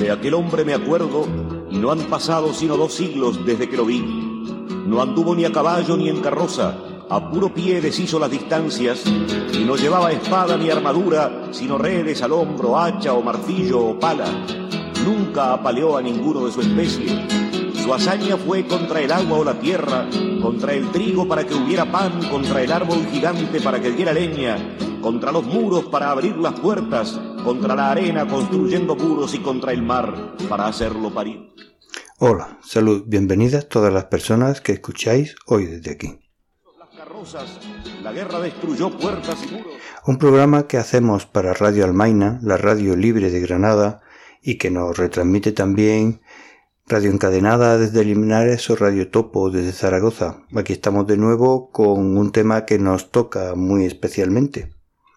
De aquel hombre me acuerdo, y no han pasado sino 2 siglos desde que lo vi. No anduvo ni a caballo ni en carroza, a puro pie deshizo las distancias, y no llevaba espada ni armadura, sino redes al hombro, hacha o martillo o pala. Nunca apaleó a ninguno de su especie. Su hazaña fue contra el agua o la tierra, contra el trigo para que hubiera pan, contra el árbol gigante para que diera leña, contra los muros para abrir las puertas, contra la arena construyendo muros y contra el mar para hacerlo parir. Hola, salud, bienvenidas todas las personas que escucháis hoy desde aquí. Las carrozas, la guerra destruyó puertas y muros. Un programa que hacemos para Radio Almaina, la radio libre de Granada, y que nos retransmite también Radio Encadenada desde Linares o Radio Topo desde Zaragoza. Aquí estamos de nuevo con un tema que nos toca muy especialmente.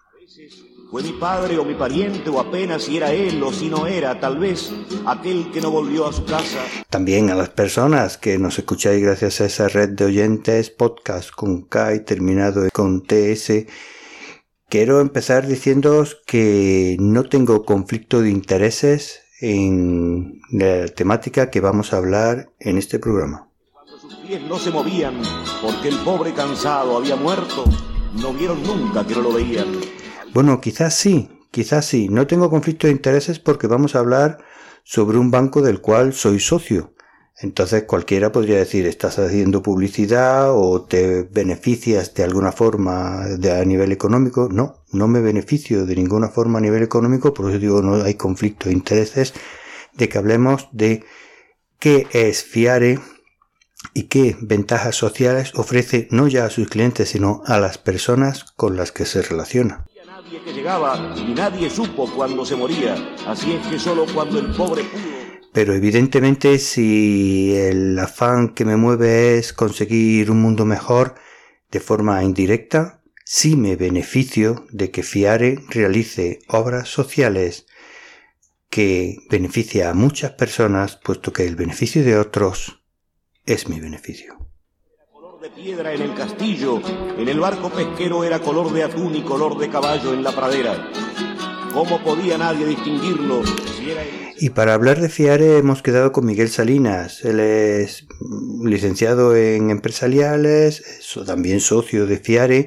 Fue mi padre o mi pariente o apenas si era él o si no era, tal vez, aquel que no volvió a su casa. También a las personas que nos escucháis gracias a esa red de oyentes, podcast con K y terminado con TS. Quiero empezar diciéndoos que no tengo conflicto de intereses en la temática que vamos a hablar en este programa. Cuando sus pies no se movían porque el pobre cansado había muerto, no vieron nunca que no lo veían. Bueno, quizás sí. No tengo conflicto de intereses porque vamos a hablar sobre un banco del cual soy socio. Entonces cualquiera podría decir, ¿estás haciendo publicidad o te beneficias de alguna forma a nivel económico? No me beneficio de ninguna forma a nivel económico, por eso digo, no hay conflicto de intereses de que hablemos de qué es FIARE y qué ventajas sociales ofrece no ya a sus clientes, sino a las personas con las que se relaciona. Nadie que llegaba y nadie supo cuándo se moría, así es que solo cuando el pobre pudo. Pero evidentemente si el afán que me mueve es conseguir un mundo mejor de forma indirecta, sí me beneficio de que FIARE realice obras sociales que beneficia a muchas personas, puesto que el beneficio de otros es mi beneficio. Color de piedra en el castillo, en el barco pesquero era color de atún y color de caballo en la pradera. ¿Cómo podía nadie distinguirlo si era él? Y para hablar de FIARE hemos quedado con Miguel Salinas. Él es licenciado en empresariales, también socio de FIARE,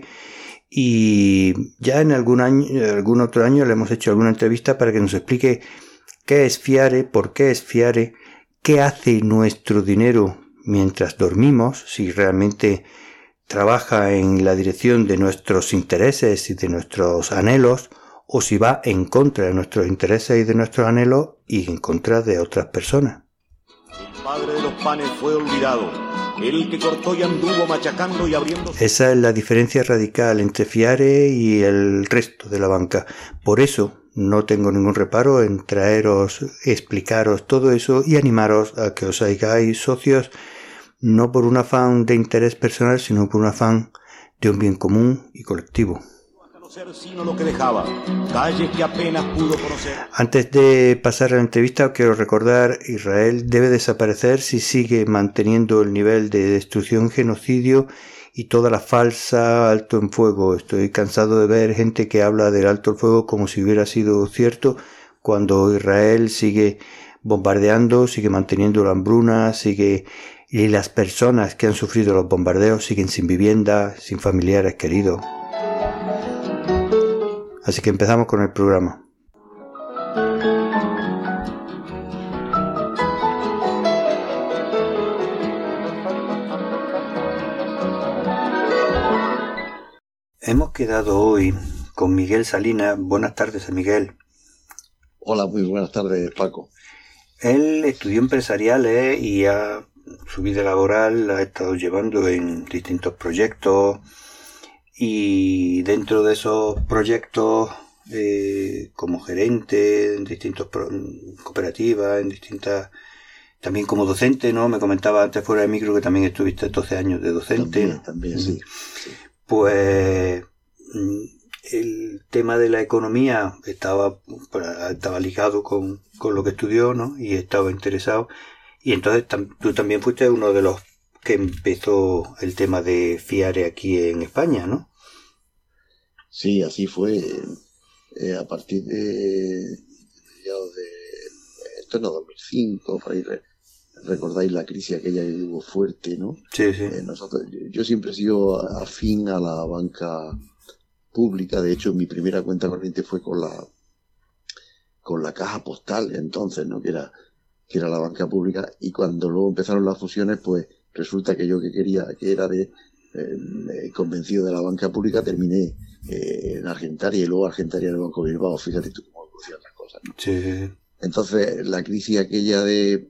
y ya en algún otro año le hemos hecho alguna entrevista para que nos explique qué es FIARE, por qué es FIARE, qué hace nuestro dinero mientras dormimos, si realmente trabaja en la dirección de nuestros intereses y de nuestros anhelos, o si va en contra de nuestros intereses y de nuestros anhelos y en contra de otras personas. El padre de los panes fue olvidado, el que cortó y anduvo machacando y abriendo. Esa es la diferencia radical entre FIARE y el resto de la banca. Por eso no tengo ningún reparo en traeros, explicaros todo eso y animaros a que os hagáis socios, no por un afán de interés personal, sino por un afán de un bien común y colectivo. Sino lo que dejaba, calles que apenas pudo conocer. Antes de pasar a la entrevista, quiero recordar, Israel debe desaparecer si sigue manteniendo el nivel de destrucción, genocidio y toda la falsa alto en fuego. Estoy cansado de ver gente que habla del alto el fuego como si hubiera sido cierto, cuando Israel sigue bombardeando, sigue manteniendo la hambruna, y las personas que han sufrido los bombardeos siguen sin vivienda, sin familiares queridos. Así que empezamos con el programa. Hemos quedado hoy con Miguel Salinas. Buenas tardes, Miguel. Hola, muy buenas tardes, Paco. Él estudió empresariales y su vida laboral la ha estado llevando en distintos proyectos. Y dentro de esos proyectos, como gerente en distintas cooperativas, también como docente, ¿no? Me comentaba antes fuera de micro que también estuviste 12 años de docente. También, sí. Pues el tema de la economía estaba ligado con lo que estudió, ¿no? Y estaba interesado. Y entonces tú también fuiste uno de los que empezó el tema de FIARE aquí en España, ¿no? Sí, así fue. A partir de mediados de esto no 2005, por ahí recordáis la crisis aquella que hubo fuerte, ¿no? Sí. Yo siempre he sido afín a la banca pública. De hecho, mi primera cuenta corriente fue con la caja postal, entonces, ¿no? Que era la banca pública, y cuando luego empezaron las fusiones, pues resulta que yo que quería, que era convencido de la banca pública, terminé en Argentaria, y luego Argentaria en el Banco Bilbao. Fíjate tú cómo evolucionan las cosas, ¿no? Sí. Entonces, la crisis aquella de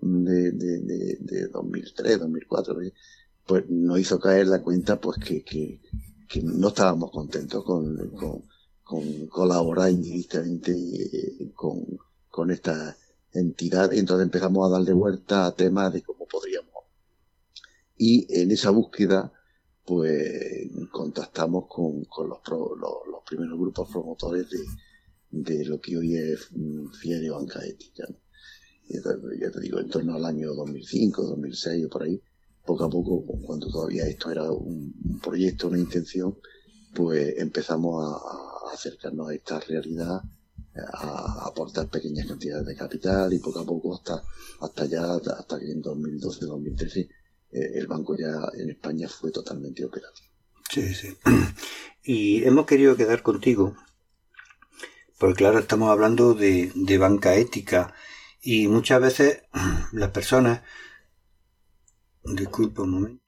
2003, 2004, pues nos hizo caer la cuenta, pues que no estábamos contentos con colaborar indirectamente con esta entidad. Entonces empezamos a darle vuelta a temas de cómo podríamos. Y en esa búsqueda, pues contactamos con los primeros grupos promotores de lo que hoy es FIARE Banca Ética, ¿no? Y entonces, ya te digo, en torno al año 2005, 2006 o por ahí, poco a poco, cuando todavía esto era un proyecto, una intención, pues empezamos a acercarnos a esta realidad, a aportar pequeñas cantidades de capital, y poco a poco hasta que en 2012, 2013 el banco ya en España fue totalmente operativo. Sí. Y hemos querido quedar contigo porque, claro, estamos hablando de banca ética, y muchas veces las personas... Disculpa un momento.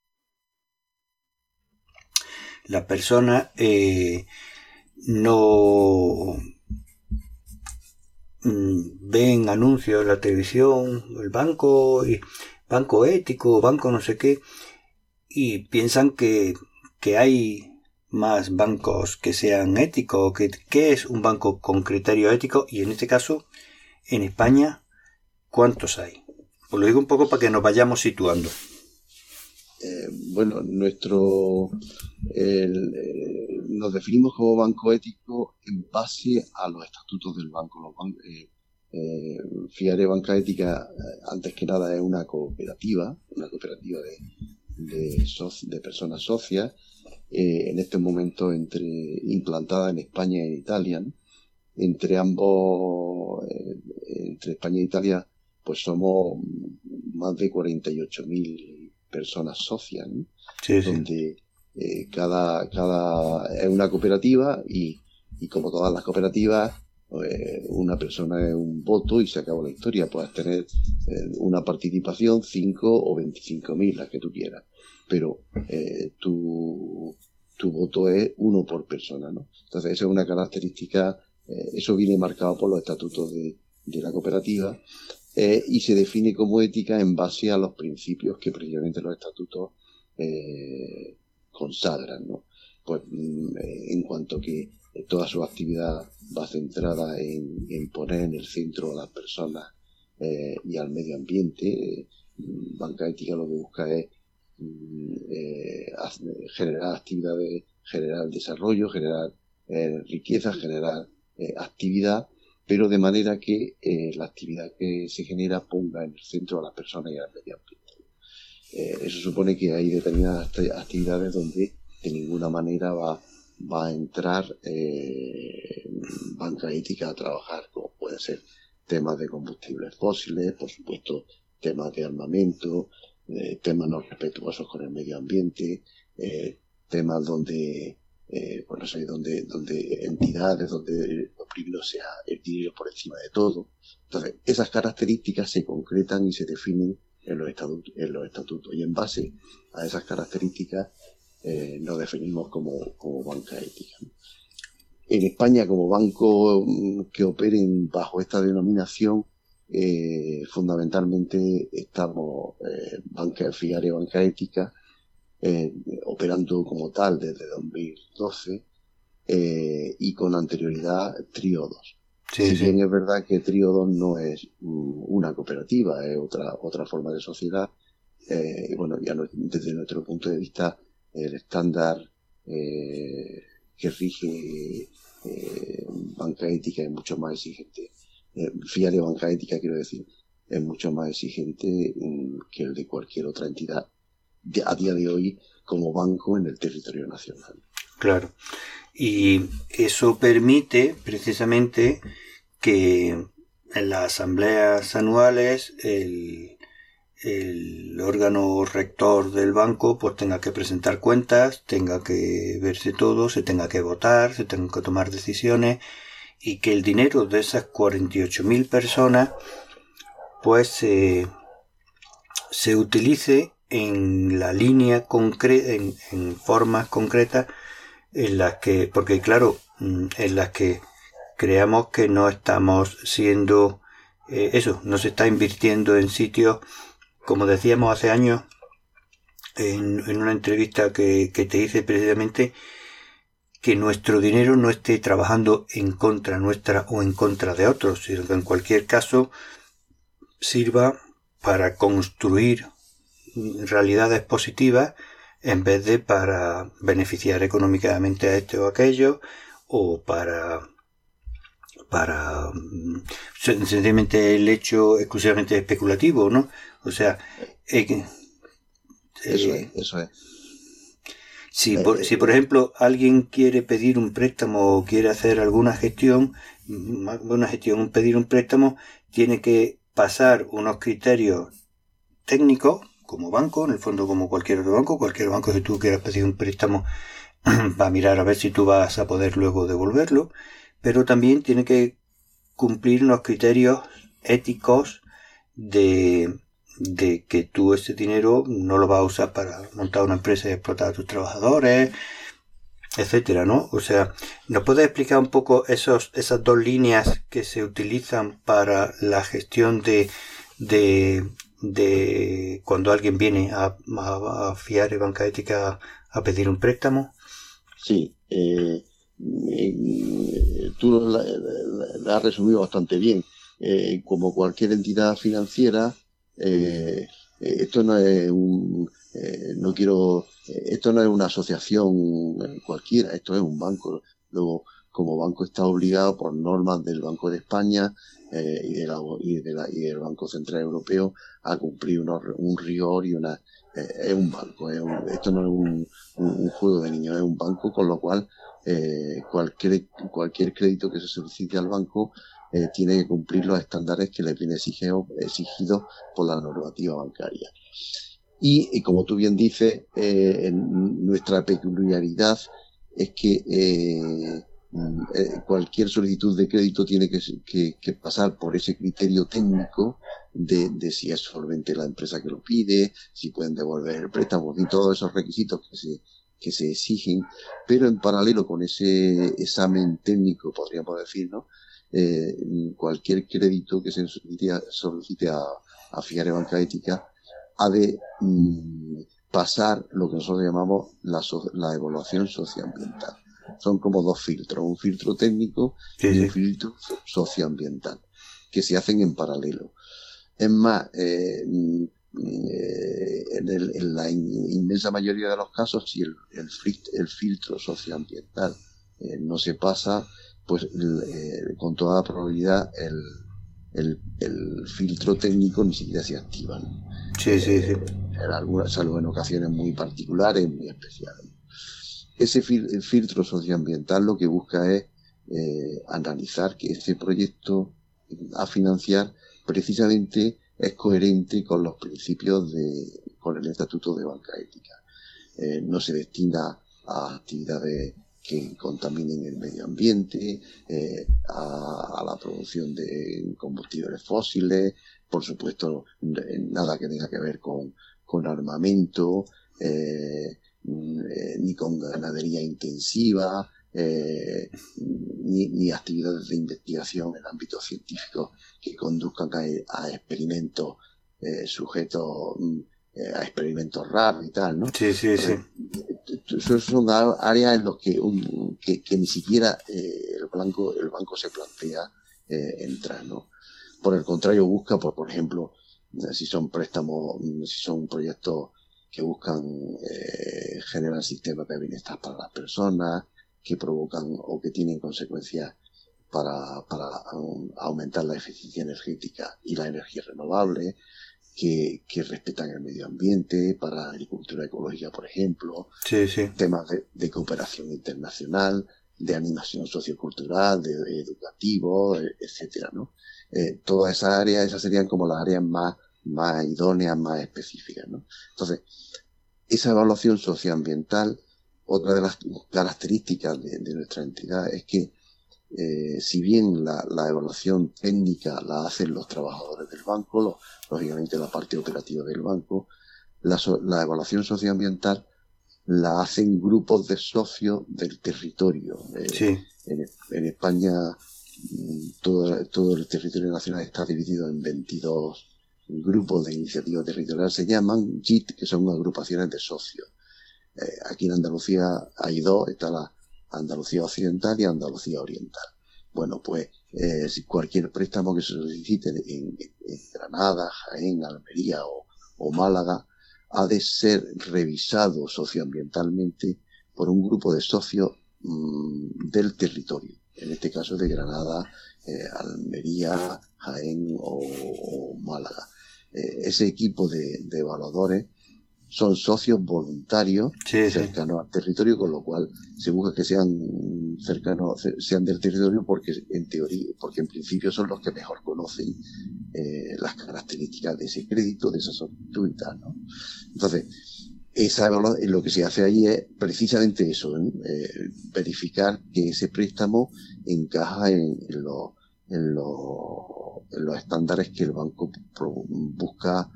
Las personas no ven anuncios en la televisión, el banco ético, banco no sé qué, y piensan que hay más bancos que sean éticos. ¿Qué es un banco con criterio ético? Y en este caso, en España, ¿cuántos hay? Os lo digo un poco para que nos vayamos situando. Bueno, nos definimos como banco ético en base a los estatutos del banco. FIARE Banca Ética, antes que nada, es una cooperativa de personas socias, en este momento implantada en España y en Italia, ¿no? Entre España e Italia, pues somos más de 48.000 personas socias, ¿no? Sí. Donde cada es una cooperativa, y como todas las cooperativas, una persona es un voto y se acabó la historia. Puedes tener una participación 5 o 25.000, las que tú quieras, pero tu voto es uno por persona, ¿no? Entonces esa es una característica, eso viene marcado por los estatutos de la cooperativa, y se define como ética en base a los principios que precisamente los estatutos consagran, ¿no? Pues en cuanto que toda su actividad va centrada en poner en el centro a las personas y al medio ambiente. Banca Ética lo que busca es generar actividades, generar desarrollo, generar riqueza, generar actividad, pero de manera que la actividad que se genera ponga en el centro a las personas y al medio ambiente. Eso supone que hay determinadas actividades donde de ninguna manera va a entrar Banca Ética a trabajar, como pueden ser temas de combustibles fósiles, por supuesto temas de armamento, temas no respetuosos con el medio ambiente, temas donde donde entidades, donde lo primero sea el dinero por encima de todo. Entonces, esas características se concretan y se definen en los estatutos, y en base a esas características nos definimos como banca ética. En España, como banco que operen bajo esta denominación, fundamentalmente estamos FIARE Banca Ética, operando como tal desde 2012, y con anterioridad Tríodos. Sí. Bien es verdad que Tríodos no es una cooperativa, es otra forma de sociedad. Bueno, ya desde nuestro punto de vista, el estándar que rige Banca Ética es mucho más exigente. FIARE Banca Ética, quiero decir, es mucho más exigente que el de cualquier otra entidad a día de hoy como banco en el territorio nacional. Claro. Y eso permite precisamente que en las asambleas anuales el órgano rector del banco pues tenga que presentar cuentas, tenga que verse todo, se tenga que votar, se tengan que tomar decisiones, y que el dinero de esas 48.000 personas pues se utilice en la línea concreta, en formas concretas en las que, porque claro, en las que creamos que no estamos siendo no se está invirtiendo en sitios, como decíamos hace años en una entrevista que te hice precisamente, que nuestro dinero no esté trabajando en contra nuestra o en contra de otros, sino que en cualquier caso sirva para construir realidades positivas en vez de para beneficiar económicamente a este o aquello, o para sencillamente el hecho exclusivamente especulativo, ¿no? O sea, eso es. Si por ejemplo alguien quiere pedir un préstamo o quiere hacer alguna gestión, pedir un préstamo, tiene que pasar unos criterios técnicos como banco, en el fondo como cualquier otro banco. Cualquier banco, si tú quieres pedir un préstamo, va a mirar a ver si tú vas a poder luego devolverlo, pero también tiene que cumplir unos criterios éticos de que tú ese dinero no lo vas a usar para montar una empresa y explotar a tus trabajadores, etcétera, ¿no? O sea, ¿nos puedes explicar un poco esas dos líneas que se utilizan para la gestión de cuando alguien viene a Fiare Banca Ética a pedir un préstamo? Sí, tú la has resumido bastante bien. Como cualquier entidad financiera, esto no es esto no es una asociación cualquiera, esto es un banco. Luego, como banco está obligado por normas del Banco de España y del Banco Central Europeo a cumplir un rigor y es un banco. Esto no es un juego de niños, es un banco, con lo cual cualquier crédito que se solicite al banco tiene que cumplir los estándares que le vienen exigidos por la normativa bancaria. Y como tú bien dices, nuestra peculiaridad es que cualquier solicitud de crédito tiene que pasar por ese criterio técnico de si es solvente la empresa que lo pide, si pueden devolver el préstamo y todos esos requisitos que se exigen, pero en paralelo con ese examen técnico, podríamos decir, ¿no? Cualquier crédito que se solicite a Fiare Banca Ética ha de pasar lo que nosotros llamamos la evaluación socioambiental. Son como dos filtros, un filtro técnico y un filtro socioambiental, que se hacen en paralelo. Es más, en la inmensa mayoría de los casos, si el filtro socioambiental no se pasa, pues con toda probabilidad el filtro técnico ni siquiera se activa, ¿no? Sí. Salvo en ocasiones muy particulares, muy especiales. Ese filtro socioambiental lo que busca es analizar que ese proyecto a financiar precisamente es coherente con los principios con el Estatuto de Banca Ética. No se destina a actividades que contaminen el medio ambiente, a la producción de combustibles fósiles, por supuesto nada que tenga que ver con armamento, ni con ganadería intensiva, ni actividades de investigación en ámbitos científicos que conduzcan a experimentos sujetos a experimentos raros y tal, ¿no? Sí. Entonces, son áreas en las que ni siquiera el banco se plantea entrar, ¿no? Por el contrario, busca, por ejemplo, si son préstamos, si son proyectos que buscan generar sistemas de bienestar para las personas, que provocan o que tienen consecuencias para aumentar la eficiencia energética y la energía renovable, que respetan el medio ambiente, para agricultura ecológica, por ejemplo, temas de cooperación internacional, de animación sociocultural, de educativo, etcétera, ¿no? todas esas áreas, esas serían como las áreas más idóneas, más específicas, ¿no? Entonces, esa evaluación socioambiental, otra de las características de nuestra entidad es que si bien la evaluación técnica la hacen los trabajadores del banco, lógicamente la parte operativa del banco, la evaluación socioambiental la hacen grupos de socios del territorio. Sí. En España todo el territorio nacional está dividido en 22 grupos de iniciativa territorial, se llaman GIT, que son agrupaciones de socios. Aquí en Andalucía hay dos, está la Andalucía Occidental y Andalucía Oriental. Bueno, pues si cualquier préstamo que se solicite en Granada, Jaén, Almería o Málaga ha de ser revisado socioambientalmente por un grupo de socios del territorio, en este caso de Granada, Almería, Jaén o Málaga. Ese equipo de evaluadores son socios voluntarios cercanos al territorio, con lo cual se busca que sean cercanos, sean del territorio, porque en teoría, porque en principio son los que mejor conocen las características de ese crédito, de esa solicitud y tal, ¿no? Entonces, lo que se hace ahí es precisamente eso, verificar que ese préstamo encaja en los estándares que el banco busca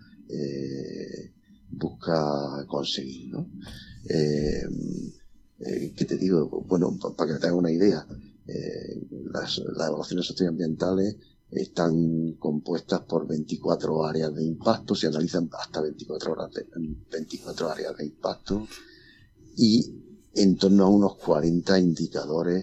conseguir, ¿no? ¿Qué te digo? Bueno, para que te hagas una idea, las evaluaciones socioambientales están compuestas por 24 áreas de impacto, se analizan hasta 24 áreas de impacto y en torno a unos 40 indicadores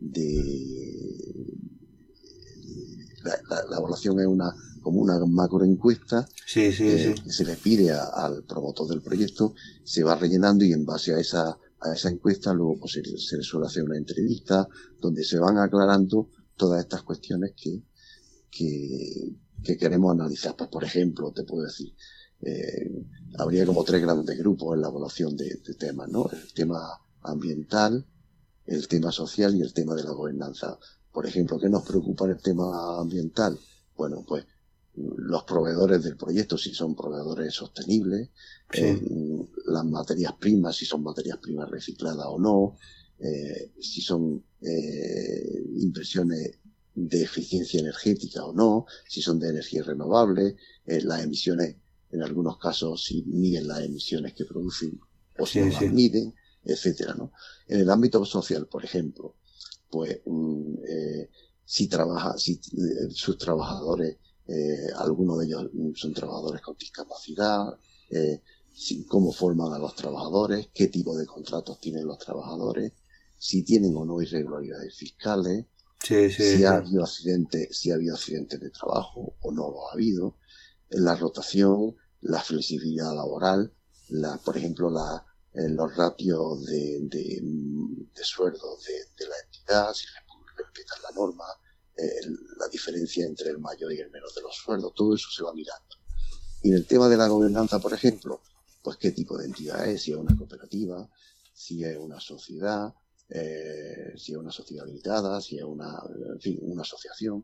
la evaluación es como una macroencuesta que se le pide al promotor del proyecto, se va rellenando y en base a esa encuesta luego pues, se le suele hacer una entrevista donde se van aclarando todas estas cuestiones que queremos analizar. Pues, por ejemplo, te puedo decir, habría como 3 grandes grupos en la evaluación de temas, ¿no? El tema ambiental, el tema social y el tema de la gobernanza. Por ejemplo, ¿qué nos preocupa en el tema ambiental? Bueno, pues los proveedores del proyecto, si son proveedores sostenibles, las materias primas, si son materias primas recicladas o no, si son inversiones de eficiencia energética o no, si son de energías renovables, las emisiones, en algunos casos, si miden las emisiones que producen o si no las miden, etcétera, ¿no? En el ámbito social, por ejemplo, pues si sus trabajadores, algunos de ellos son trabajadores con discapacidad, cómo forman a los trabajadores, qué tipo de contratos tienen los trabajadores, si tienen o no irregularidades fiscales, si ha habido accidentes de trabajo o no lo ha habido, la rotación, la flexibilidad laboral, por ejemplo, los ratios de sueldo de la entidad, si respetan la norma, la diferencia entre el mayor y el menor de los sueldos, todo eso se va mirando. Y en el tema de la gobernanza, por ejemplo, pues qué tipo de entidad es, si es una cooperativa, si es una sociedad, si es una sociedad limitada, si es una asociación,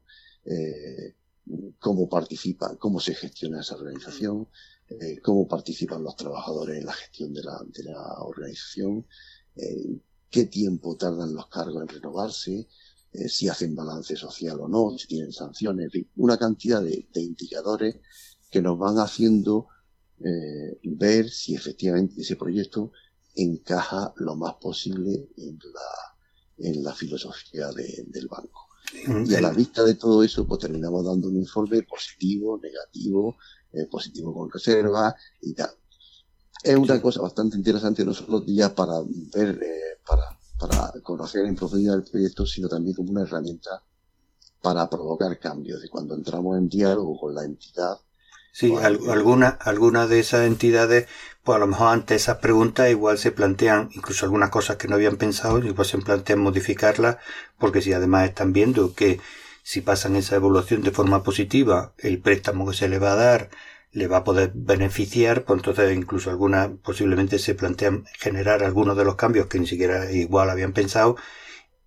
cómo participan, cómo se gestiona esa organización, cómo participan los trabajadores en la gestión de la organización, qué tiempo tardan los cargos en renovarse, si hacen balance social o no, si tienen sanciones, en fin, una cantidad de indicadores que nos van haciendo ver si efectivamente ese proyecto encaja lo más posible en la filosofía del banco. Y a la vista de todo eso, pues terminamos dando un informe positivo, negativo, positivo con reserva y tal. Es una cosa bastante interesante, no solo ya para ver, para conocer en profundidad el proyecto, sino también como una herramienta para provocar cambios. Y cuando entramos en diálogo con la entidad, sí, pues, algunas de esas entidades, pues a lo mejor ante esas preguntas igual se plantean incluso algunas cosas que no habían pensado, igual se plantean modificarlas, porque si además están viendo que si pasan esa evaluación de forma positiva, el préstamo que se le va a dar le va a poder beneficiar, pues entonces incluso algunas posiblemente se plantean generar algunos de los cambios que ni siquiera igual habían pensado,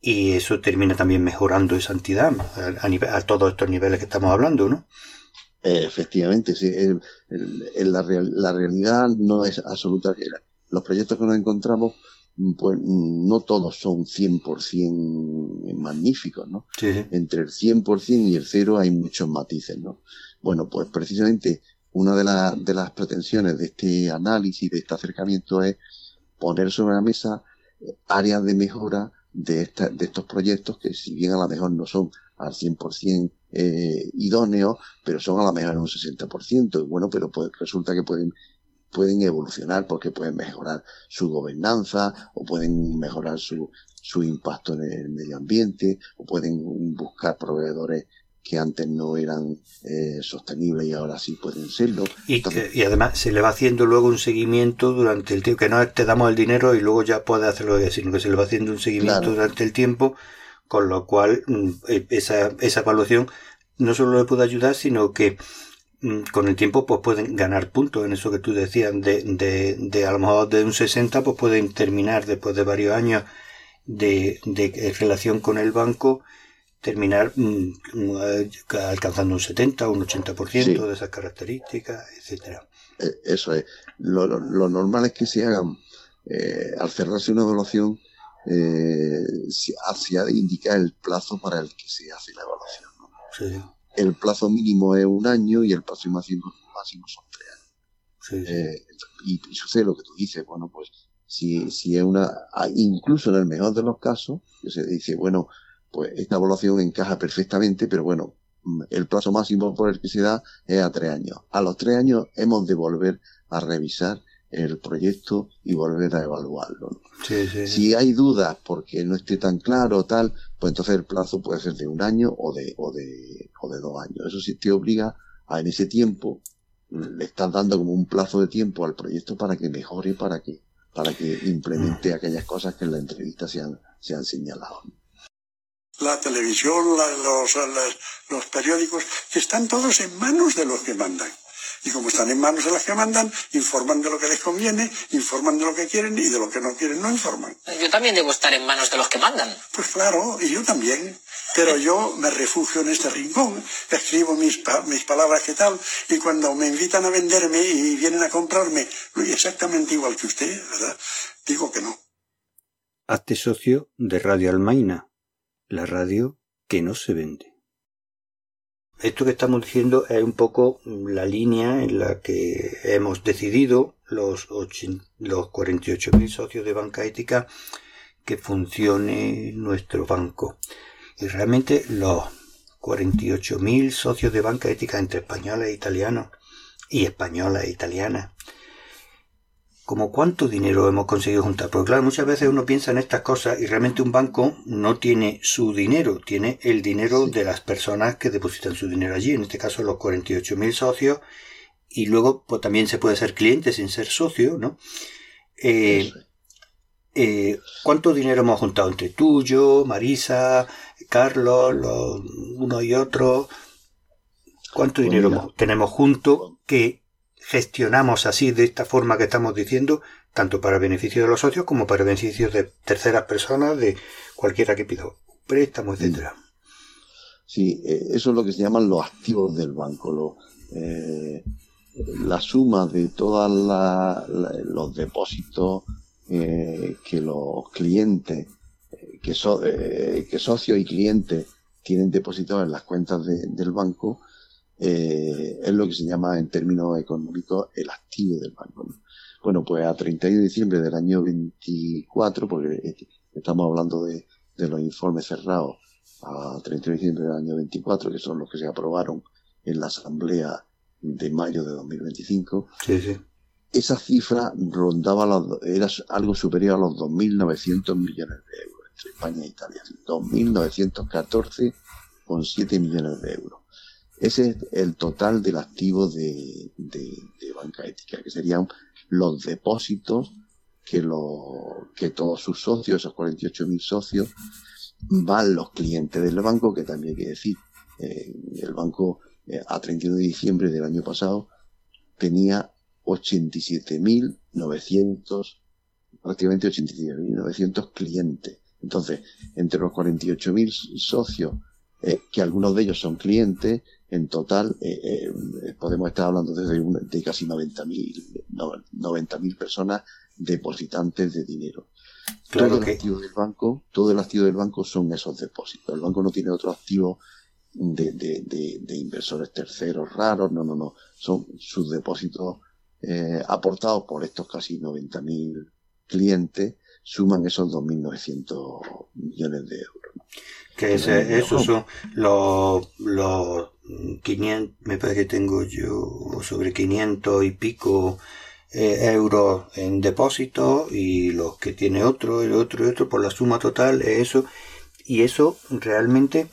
y eso termina también mejorando esa entidad a todos estos niveles que estamos hablando, ¿no? Efectivamente, sí. La realidad no es absoluta. Los proyectos que nos encontramos, pues no todos son 100% magníficos, ¿no? Sí, sí. Entre el 100% y el 0 hay muchos matices, ¿no? Bueno, pues precisamente una de las pretensiones de este análisis, de este acercamiento, es poner sobre la mesa áreas de mejora de estos proyectos que, si bien a lo mejor no son al 100% idóneos, pero son a lo mejor un 60%, y bueno, pero pues resulta que pueden evolucionar porque pueden mejorar su gobernanza o pueden mejorar su impacto en el medio ambiente o pueden buscar proveedores que antes no eran sostenibles y ahora sí pueden serlo. Y además se le va haciendo luego un seguimiento durante el tiempo, que no te damos el dinero y luego ya puedes hacerlo, sino que se le va haciendo un seguimiento durante el tiempo, con lo cual esa evaluación no solo le puede ayudar, sino que con el tiempo pues pueden ganar puntos en eso que tú decías, de a lo mejor de un 60 pues pueden terminar después de varios años de relación con el banco, terminar alcanzando un 70 o un 80% de esas características, etcétera. Eso es. Lo normal es que se hagan, al cerrarse una evaluación, hacia indicar el plazo para el que se hace la evaluación, ¿no? Sí. El plazo mínimo es 1 año y el plazo máximo son 3 años. Sí. Y sucede lo que tú dices, bueno, pues si es incluso en el mejor de los casos, que se dice, bueno, pues esta evaluación encaja perfectamente, pero bueno, el plazo máximo por el que se da es a 3 años. A los 3 años hemos de volver a revisar el proyecto y volver a evaluarlo, ¿no? Sí. Si hay dudas porque no esté tan claro o tal, pues entonces el plazo puede ser de 1 año o de 2 años. Eso sí te obliga a, en ese tiempo, le estás dando como un plazo de tiempo al proyecto para que mejore, para que implemente aquellas cosas que en la entrevista se han señalado. La televisión, los periódicos, que están todos en manos de los que mandan. Y como están en manos de los que mandan, informan de lo que les conviene, informan de lo que quieren y de lo que no quieren no informan. Yo también debo estar en manos de los que mandan. Pues claro, y yo también. Pero yo me refugio en este rincón, escribo mis palabras que tal, y cuando me invitan a venderme y vienen a comprarme, exactamente igual que usted, ¿verdad? Digo que no. Hazte socio de Radio Almaina, la radio que no se vende. Esto que estamos diciendo es un poco la línea en la que hemos decidido los 48.000 socios de Banca Ética que funcione nuestro banco. Y realmente los 48.000 socios de Banca Ética entre españoles e italianos y españolas e italianas, ¿como cuánto dinero hemos conseguido juntar? Porque claro, muchas veces uno piensa en estas cosas y realmente un banco no tiene su dinero, tiene el dinero de las personas que depositan su dinero allí, en este caso los 48.000 socios, y luego pues también se puede ser cliente sin ser socio, ¿no? ¿Cuánto dinero hemos juntado entre tú, yo, Marisa, Carlos, uno y otro? ¿Cuánto dinero tenemos juntos que gestionamos así, de esta forma que estamos diciendo, tanto para beneficio de los socios como para beneficio de terceras personas, de cualquiera que pida préstamo, etcétera? Sí, eso es lo que se llaman los activos del banco, la suma de todos los depósitos que los clientes, que socios y clientes tienen depositados en las cuentas del banco. Es lo que se llama en términos económicos el activo del banco, ¿no? Bueno, pues a 31 de diciembre del año 24, porque estamos hablando de los informes cerrados a 31 de diciembre del año 24, que son los que se aprobaron en la asamblea de mayo de 2025. Sí. Esa cifra era algo superior a los 2.900 millones de euros entre España e Italia. 2.914,7 millones de euros. Ese es el total del activo de Banca Ética, que serían los depósitos que todos sus socios, esos 48.000 socios, van los clientes del banco, que también hay que decir, el banco a 31 de diciembre del año pasado tenía 87.900, prácticamente 87.900 clientes. Es Entonces, entre los 48.000 socios, que algunos de ellos son clientes, en total podemos estar hablando de casi 90.000 personas depositantes de dinero. Claro todo el activo del banco son esos depósitos. El banco no tiene otro activo de inversores terceros raros, no. Son sus depósitos aportados por estos casi 90.000 clientes, suman esos 2.900 millones de euros, ¿no? Que esos son los 500, me parece que tengo yo sobre 500 y pico euros en depósito, y los que tiene otro, por la suma total es eso. Y eso realmente,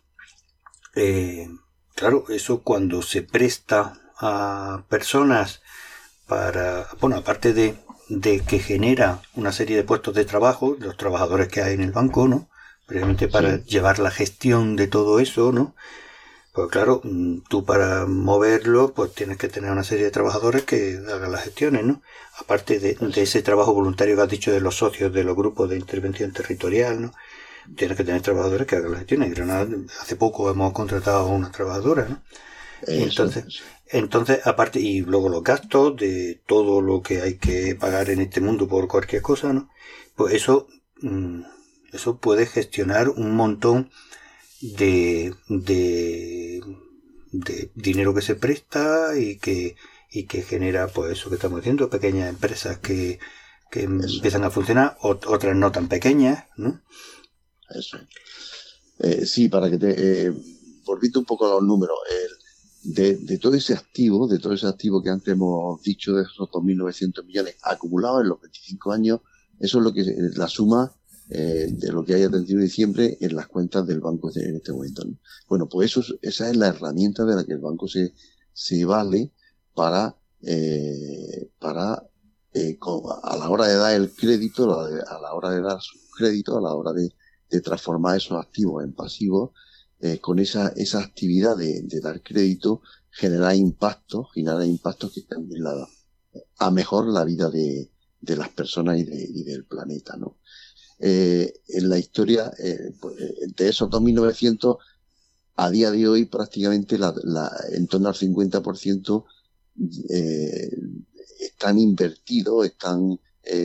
claro, eso cuando se presta a personas para, bueno, aparte de que genera una serie de puestos de trabajo, los trabajadores que hay en el banco, ¿no? Precisamente para llevar la gestión de todo eso, ¿no? Pues claro, tú para moverlo, pues tienes que tener una serie de trabajadores que hagan las gestiones, ¿no? Aparte de ese trabajo voluntario que has dicho de los socios de los grupos de intervención territorial, ¿no? Tienes que tener trabajadores que hagan las gestiones. En Granada, hace poco hemos contratado a una trabajadora, ¿no? Entonces, aparte, y luego los gastos de todo lo que hay que pagar en este mundo por cualquier cosa, ¿no? Pues eso puede gestionar un montón de dinero que se presta y que genera, pues eso que estamos diciendo, pequeñas empresas que empiezan a funcionar, otras no tan pequeñas, ¿no? Eso. Sí, para que volviendo un poco a los números, de todo ese activo que antes hemos dicho, de esos 2.900 millones acumulados en los 25 años, eso es lo que la suma de lo que haya tenido en diciembre en las cuentas del banco en este momento, ¿no? Bueno, pues esa es la herramienta de la que el banco se vale para a la hora de dar el crédito, a la hora de dar su crédito, a la hora de transformar esos activos en pasivos, con esa actividad de dar crédito, generar impactos que cambien a mejor la vida de las personas y del planeta, ¿no? En la historia, pues, de esos 2.900, a día de hoy prácticamente en torno al 50% están invertidos, están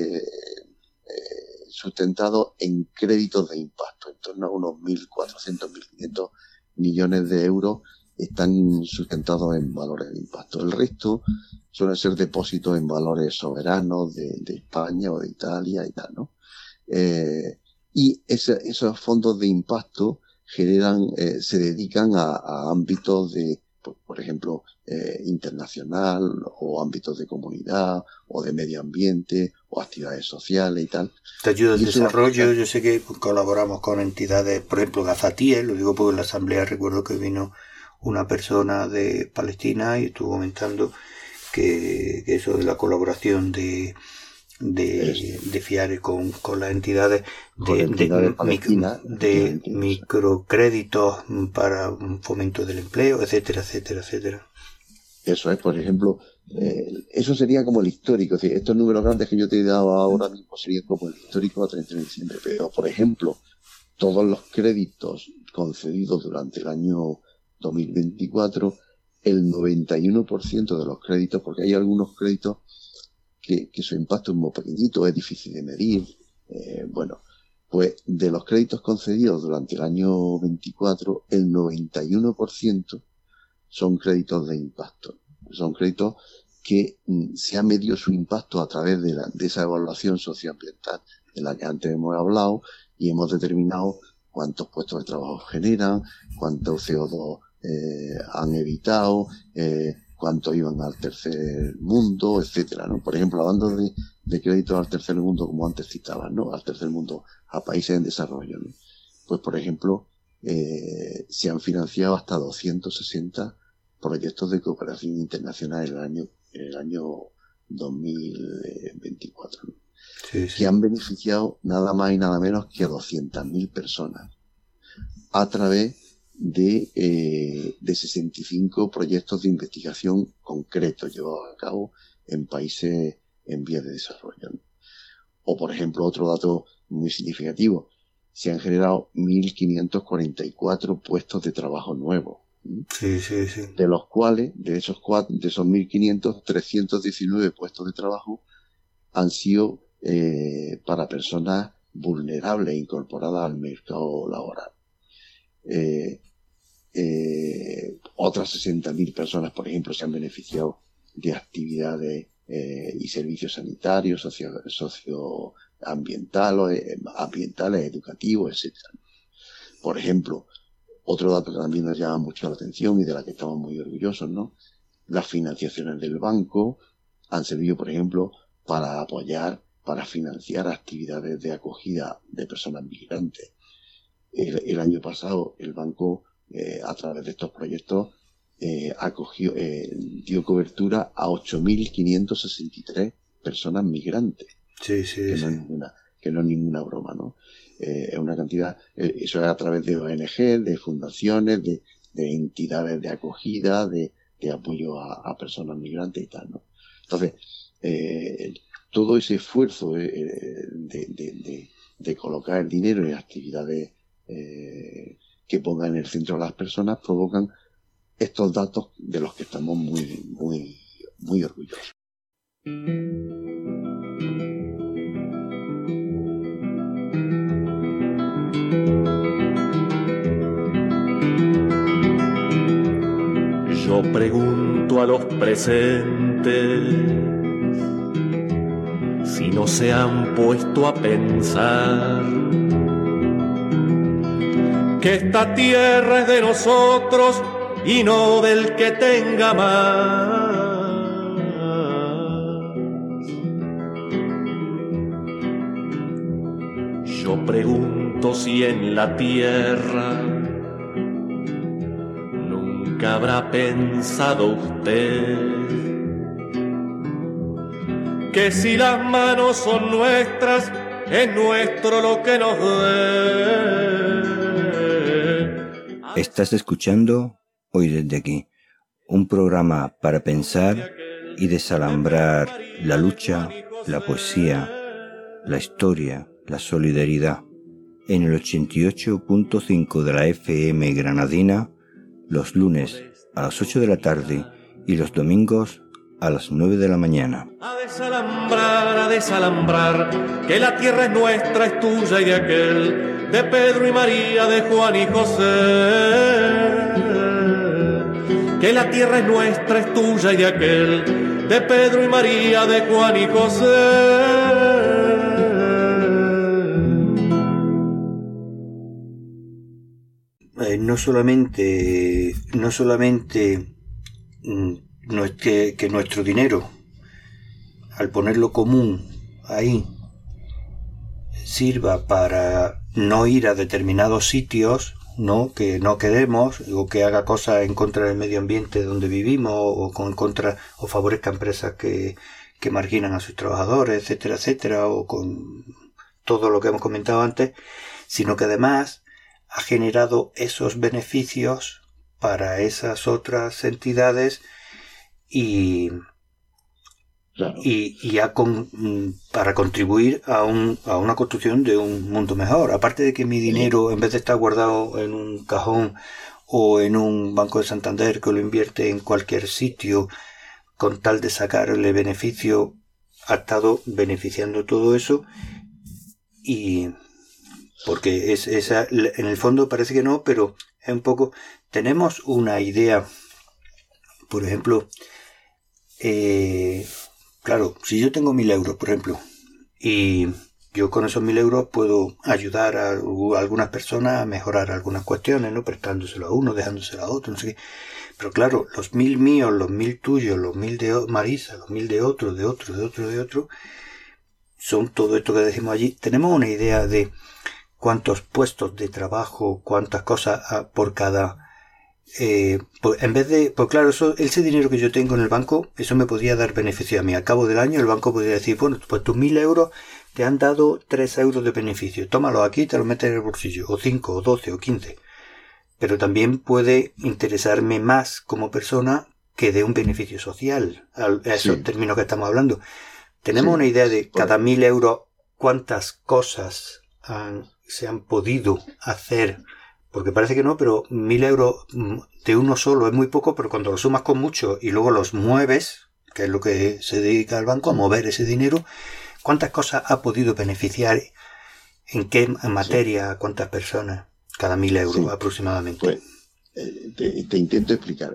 sustentados en créditos de impacto. En torno a unos 1.400, 1.500 millones de euros están sustentados en valores de impacto. El resto suelen ser depósitos en valores soberanos de España o de Italia y tal, ¿no? Y esos fondos de impacto se dedican a ámbitos de, por ejemplo, internacional, o ámbitos de comunidad, o de medio ambiente, o actividades sociales y tal. Te ayuda al desarrollo. Yo sé que colaboramos con entidades, por ejemplo, Gazatíes, lo digo porque en la asamblea recuerdo que vino una persona de Palestina y estuvo comentando que eso de la colaboración de FIARE con las entidades de microcréditos para un fomento del empleo, etcétera. Eso es, por ejemplo, eso sería como el histórico. Es decir, estos números grandes que yo te he dado ahora mismo serían como el histórico a 31 de diciembre. Pero, por ejemplo, todos los créditos concedidos durante el año 2024, el 91% de los créditos, porque hay algunos créditos que su impacto es muy pequeñito, es difícil de medir. Bueno, pues de los créditos concedidos durante el año 24, el 91% son créditos de impacto. Son créditos que se ha medido su impacto a través de esa evaluación socioambiental de la que antes hemos hablado, y hemos determinado cuántos puestos de trabajo generan, cuántos CO2 han evitado, cuánto iban al tercer mundo, etcétera, ¿no? Por ejemplo, hablando de créditos al tercer mundo, como antes citaban, ¿no? Al tercer mundo, a países en desarrollo, ¿no? Pues, por ejemplo, se han financiado hasta 260 proyectos de cooperación internacional en el año 2024, ¿no? Sí. Que han beneficiado nada más y nada menos que a 200.000 personas a través de 65 proyectos de investigación concretos llevados a cabo en países en vías de desarrollo, ¿no? O, por ejemplo, otro dato muy significativo, se han generado 1.544 puestos de trabajo nuevos. Sí. De los cuales, de esos 1.500, 319 puestos de trabajo han sido para personas vulnerables incorporadas al mercado laboral. Otras 60.000 personas, por ejemplo, se han beneficiado de actividades y servicios sanitarios, socioambientales, educativos, etc. Por ejemplo, otro dato que también nos llama mucho la atención y de la que estamos muy orgullosos, ¿no? Las financiaciones del banco han servido, por ejemplo, para financiar actividades de acogida de personas migrantes. El año pasado el banco, a través de estos proyectos, dio cobertura a 8.563 personas migrantes. Sí. Que no es ninguna broma, ¿no? Es una cantidad, eso es a través de ONG, de fundaciones, de entidades de acogida, de apoyo a personas migrantes y tal, ¿no? Entonces, todo ese esfuerzo de colocar el dinero en actividades que pongan en el centro a las personas provocan estos datos de los que estamos muy, muy, muy orgullosos. Yo pregunto a los presentes si no se han puesto a pensar que esta tierra es de nosotros y no del que tenga más. Yo pregunto si en la tierra nunca habrá pensado usted que si las manos son nuestras, es nuestro lo que nos dé. Estás escuchando Hoy desde aquí, un programa para pensar y desalambrar la lucha, la poesía, la historia, la solidaridad. En el 88.5 de la FM granadina, los lunes a las 8 de la tarde y los domingos a las 9 de la mañana. A desalambrar, que la tierra es nuestra, es tuya y de aquel, de Pedro y María, de Juan y José. Que la tierra es nuestra, es tuya y de aquel, de Pedro y María, de Juan y José. No solamente que nuestro dinero, al ponerlo común ahí, sirva para no ir a determinados sitios, ¿no?, que no queremos, o que haga cosas en contra del medio ambiente donde vivimos, o favorezca empresas que marginan a sus trabajadores, etcétera, etcétera, o con todo lo que hemos comentado antes, sino que además ha generado esos beneficios para esas otras entidades para contribuir a una construcción de un mundo mejor. Aparte de que mi dinero, en vez de estar guardado en un cajón o en un banco de Santander que lo invierte en cualquier sitio con tal de sacarle beneficio, ha estado beneficiando todo eso. Y porque en el fondo parece que no, pero es un poco, tenemos una idea, por ejemplo, claro, si yo tengo 1.000 euros, por ejemplo, y yo con esos 1.000 euros puedo ayudar a algunas personas a mejorar algunas cuestiones, ¿no?, prestándoselo a uno, dejándoselo a otro, no sé qué. Pero claro, los 1.000 míos, los 1.000 tuyos, los 1.000 de Marisa, los 1.000 de otro, son todo esto que decimos allí. Tenemos una idea de cuántos puestos de trabajo, cuántas cosas por cada... en vez de... Pues claro, ese dinero que yo tengo en el banco, eso me podría dar beneficio a mí. Al cabo del año el banco podría decir, bueno, pues tus 1.000 euros te han dado 3 euros de beneficio. Tómalo aquí, te lo metes en el bolsillo. O 5, o 12, o 15. Pero también puede interesarme más como persona que de un beneficio social. A esos términos que estamos hablando. Tenemos una idea de cada 1.000 euros cuántas cosas se han podido hacer? Porque parece que no, pero 1.000 euros de uno solo es muy poco, pero cuando lo sumas con mucho y luego los mueves, que es lo que se dedica al banco, a mover ese dinero, ¿cuántas cosas ha podido beneficiar? ¿En qué materia? ¿Cuántas personas? Cada 1.000 euros aproximadamente. Pues, te intento explicar.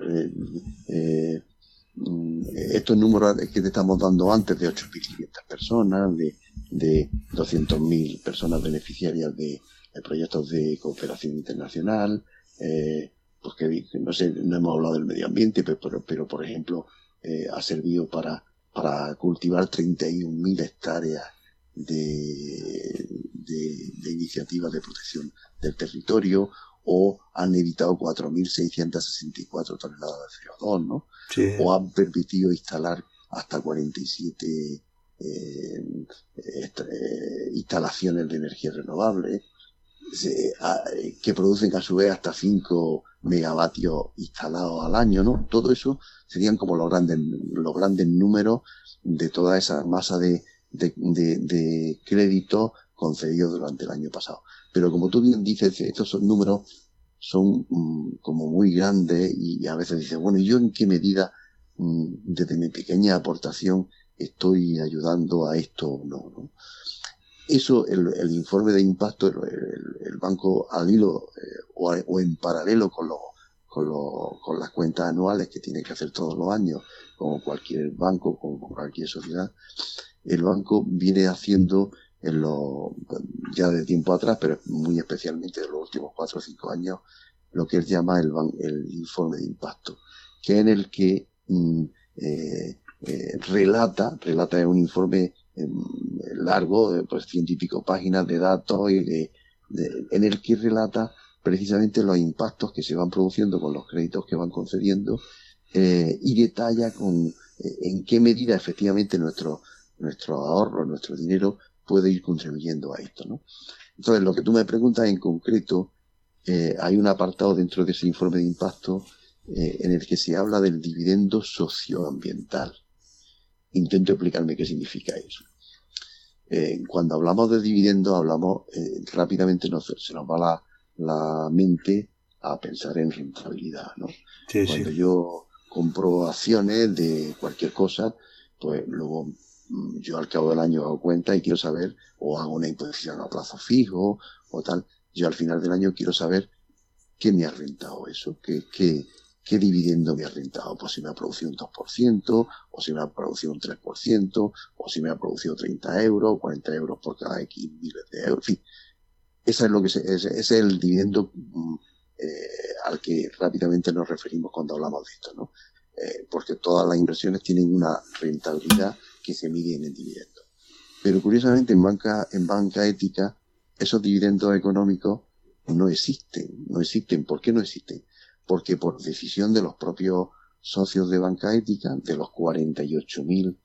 Estos números que te estamos dando antes, de 8.500 personas, de 200.000 personas beneficiarias de proyectos de cooperación internacional, pues que no sé, no hemos hablado del medio ambiente, pero por ejemplo, ha servido para cultivar 31.000 hectáreas de iniciativas de protección del territorio, o han evitado 4.664 toneladas de CO2, ¿no? Sí. O han permitido instalar hasta 47 instalaciones de energía renovable, que producen a su vez hasta 5 megavatios instalados al año, ¿no? Todo eso serían como los grandes números de toda esa masa de crédito concedido durante el año pasado. Pero como tú bien dices, estos números son como muy grandes, y a veces dices, bueno, ¿yo en qué medida, desde mi pequeña aportación, estoy ayudando a esto o no, ¿no? Eso, el informe de impacto, el banco al hilo o en paralelo con las cuentas anuales que tiene que hacer todos los años, como cualquier banco, como cualquier sociedad, el banco viene haciendo ya de tiempo atrás, pero muy especialmente de los últimos 4 o 5 años, lo que él llama el informe de impacto, que en el que relata es un informe largo, pues 100 y pico páginas de datos, en el que relata precisamente los impactos que se van produciendo con los créditos que van concediendo, y detalla en qué medida efectivamente nuestro ahorro, nuestro dinero puede ir contribuyendo a esto, ¿no? Entonces, lo que tú me preguntas en concreto, hay un apartado dentro de ese informe de impacto en el que se habla del dividendo socioambiental. Intento explicarme qué significa eso. Cuando hablamos de dividendo, rápidamente se nos va la mente a pensar en rentabilidad, ¿no? Sí, Cuando sí. yo compro acciones de cualquier cosa, pues luego yo al cabo del año hago cuenta y quiero saber, o hago una imposición a plazo fijo o tal, yo al final del año quiero saber qué me ha rentado eso, qué dividendo me ha rentado, pues si me ha producido un 2%, o si me ha producido un 3%, o si me ha producido 30 euros, 40 euros por cada X miles de euros, en fin. Ese es el dividendo al que rápidamente nos referimos cuando hablamos de esto, ¿no? Porque todas las inversiones tienen una rentabilidad que se mide en el dividendo. Pero curiosamente en banca ética esos dividendos económicos no existen. ¿Por qué no existen? Porque por decisión de los propios socios de banca ética, de los 48.000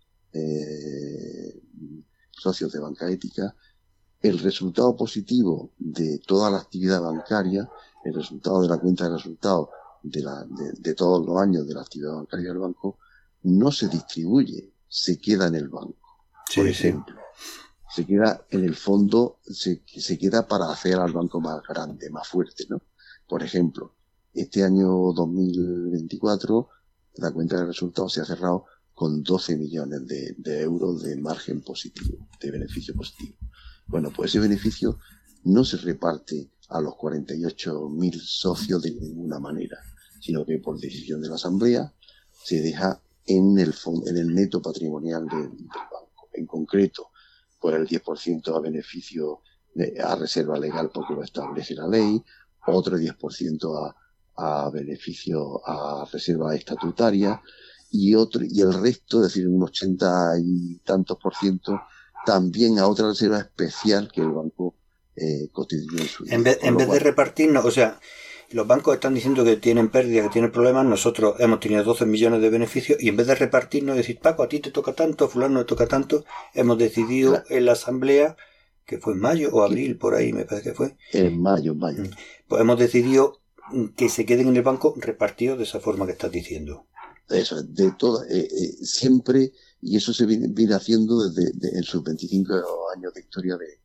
socios de banca ética, el resultado positivo de toda la actividad bancaria, el resultado de la cuenta de resultados de todos los años de la actividad bancaria del banco, no se distribuye, se queda en el banco. Sí, por ejemplo, se queda en el fondo, se queda para hacer al banco más grande, más fuerte, ¿no? Por ejemplo, este año 2024, la cuenta de resultados se ha cerrado con 12 millones de euros de margen positivo, de beneficio positivo. Bueno, pues ese beneficio no se reparte a los 48.000 socios de ninguna manera, sino que por decisión de la Asamblea se deja en el neto patrimonial del banco. En concreto, por el 10% a beneficio a reserva legal porque lo establece la ley, otro 10% a beneficio a reserva estatutaria, y el resto, es decir, un 80 y tantos % también a otra reserva especial que el banco constituye en su En vez de repartirnos, o sea, los bancos están diciendo que tienen pérdida, que tienen problemas, nosotros hemos tenido 12 millones de beneficios, y en vez de repartirnos, decir, Paco, a ti te toca tanto, a fulano le toca tanto, hemos decidido, claro, en la asamblea, que fue en mayo o abril, por ahí me parece que fue. En mayo. Pues hemos decidido que se queden en el banco repartidos de esa forma que estás diciendo. Eso, de todo, siempre, y eso se viene haciendo en sus 25 años de historia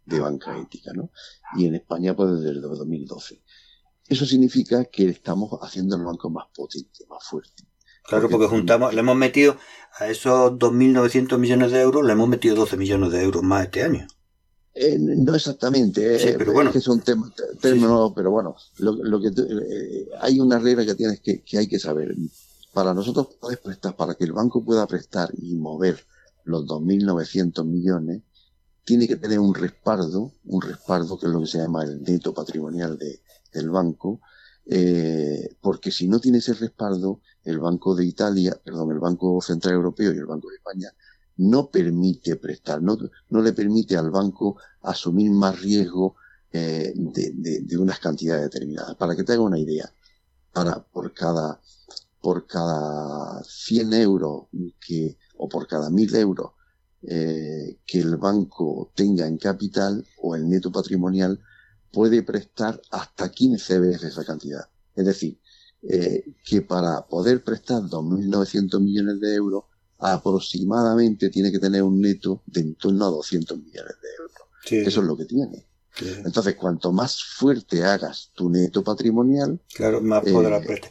de banca ética, ¿no? Y en España pues desde el 2012. Eso significa que estamos haciendo el banco más potente, más fuerte. Claro, porque le hemos metido a esos 2.900 millones de euros, le hemos metido 12 millones de euros más este año. No exactamente, sí, pero bueno, es que son términos, sí. Pero bueno, lo que hay una regla que tienes que hay que saber. Para nosotros poder prestar, para que el banco pueda prestar y mover los 2.900 millones, tiene que tener un respaldo que es lo que se llama el neto patrimonial del banco, porque si no tiene ese respaldo, el Banco de Italia, el Banco Central Europeo y el Banco de España no permite prestar, no le permite al banco asumir más riesgo de unas cantidades determinadas. Para que te haga una idea, por cada 100 euros o por cada 1.000 euros que el banco tenga en capital o el neto patrimonial, puede prestar hasta 15 veces esa cantidad. Es decir, que para poder prestar 2.900 millones de euros, aproximadamente tiene que tener un neto de en torno a 200 millones de euros. Sí. Eso es lo que tiene. Sí. Entonces, cuanto más fuerte hagas tu neto patrimonial, claro, más podrá prestar.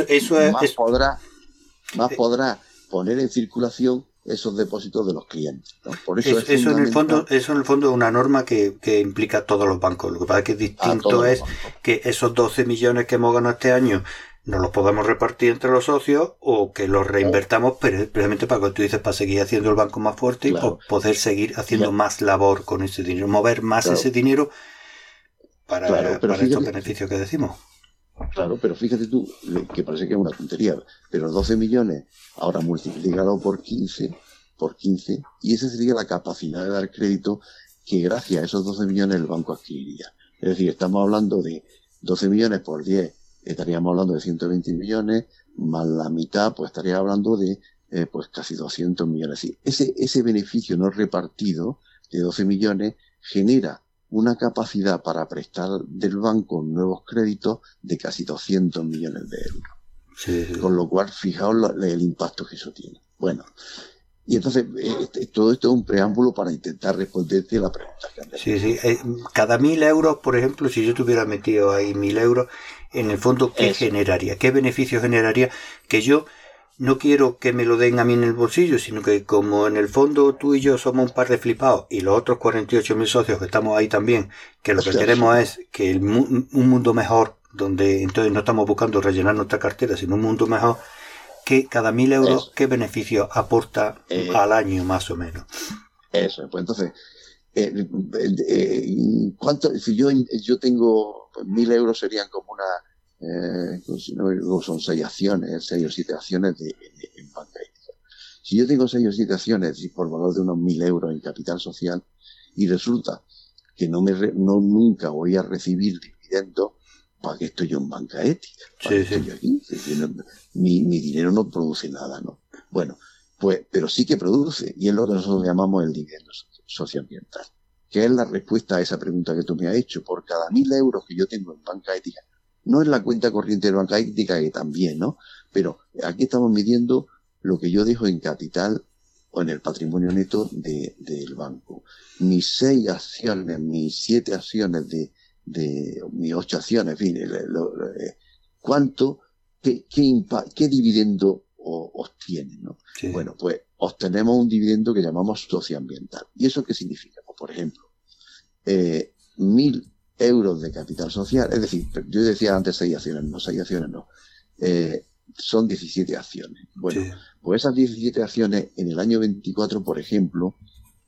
Más podrá poner en circulación esos depósitos de los clientes, ¿no? Por eso eso en el fondo es una norma que implica a todos los bancos. Lo que pasa es que distinto es que esos 12 millones que hemos ganado este año nos los podamos repartir entre los socios o que los reinvertamos precisamente para, como tú dices, para seguir haciendo el banco más fuerte, claro, y poder seguir haciendo más labor con ese dinero, mover más ese dinero para estos beneficios que decimos. Claro, pero fíjate tú, que parece que es una tontería, pero 12 millones, ahora multiplícalo por 15, y esa sería la capacidad de dar crédito que gracias a esos 12 millones el banco adquiriría. Es decir, estamos hablando de 12 millones por 10, estaríamos hablando de 120 millones, más la mitad, pues estaría hablando de pues casi 200 millones. Es decir, ese beneficio no repartido de 12 millones genera una capacidad para prestar del banco nuevos créditos de casi 200 millones de euros. Sí. Con lo cual, fijaos el impacto que eso tiene. Bueno, y entonces todo esto es un preámbulo para intentar responderte a la pregunta que han hecho. Sí. Cada 1.000 euros, por ejemplo, si yo tuviera metido ahí 1.000 euros, en el fondo, ¿qué generaría? ¿Qué beneficio generaría? Que yo no quiero que me lo den a mí en el bolsillo, sino que como en el fondo tú y yo somos un par de flipados y los otros 48.000 socios que estamos ahí también, que lo que queremos es que un mundo mejor, donde entonces no estamos buscando rellenar nuestra cartera, sino un mundo mejor, que cada 1.000 euros, ¿qué beneficio aporta al año más o menos? Eso, pues entonces, ¿cuánto? Si yo tengo 1.000 euros serían como una... son 6 o 7 acciones en banca ética. Si yo tengo 6 o 7 acciones y por valor de unos 1.000 euros en capital social y resulta que nunca voy a recibir dividendos, ¿para qué estoy yo en banca ética? ¿Para qué estoy yo aquí? Mi dinero no produce nada, ¿no? Bueno, pues, pero sí que produce, y es lo que nosotros llamamos el dividendo socioambiental, que es la respuesta a esa pregunta que tú me has hecho. Por cada 1.000 euros que yo tengo en banca ética, no es la cuenta corriente de banca ética, que también, ¿no? Pero aquí estamos midiendo lo que yo dejo en capital o en el patrimonio neto del banco. Mis 6 acciones, mis 7 acciones mis 8 acciones, en fin, ¿qué dividendo obtienen, ¿no? Sí. Bueno, pues obtenemos un dividendo que llamamos socioambiental. ¿Y eso qué significa? Pues, por ejemplo, 1.000 euros de capital social, es decir, yo decía antes 6 acciones no, son 17 acciones. Bueno, sí. Pues esas 17 acciones en el año 24, por ejemplo,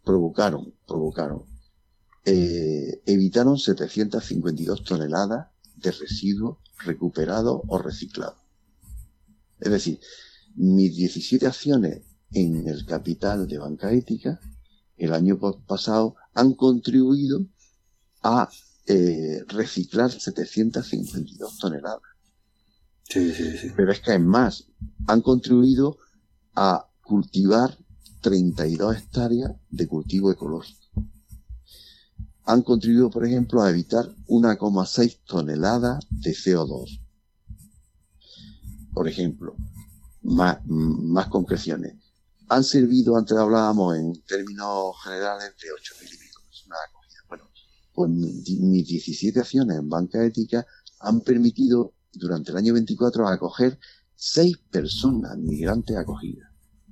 evitaron 752 toneladas de residuos recuperados o reciclados. Es decir, mis 17 acciones en el capital de banca ética el año pasado han contribuido a reciclar 752 toneladas. Sí. Pero es que además han contribuido a cultivar 32 hectáreas de cultivo ecológico. Han contribuido, por ejemplo, a evitar 1,6 toneladas de CO2. Por ejemplo, más concreciones. Han servido, antes hablábamos en términos generales de 8.000 y pico. Es una acogida. Bueno, Pues mis 17 acciones en banca ética han permitido durante el año 24 acoger 6 personas migrantes acogidas.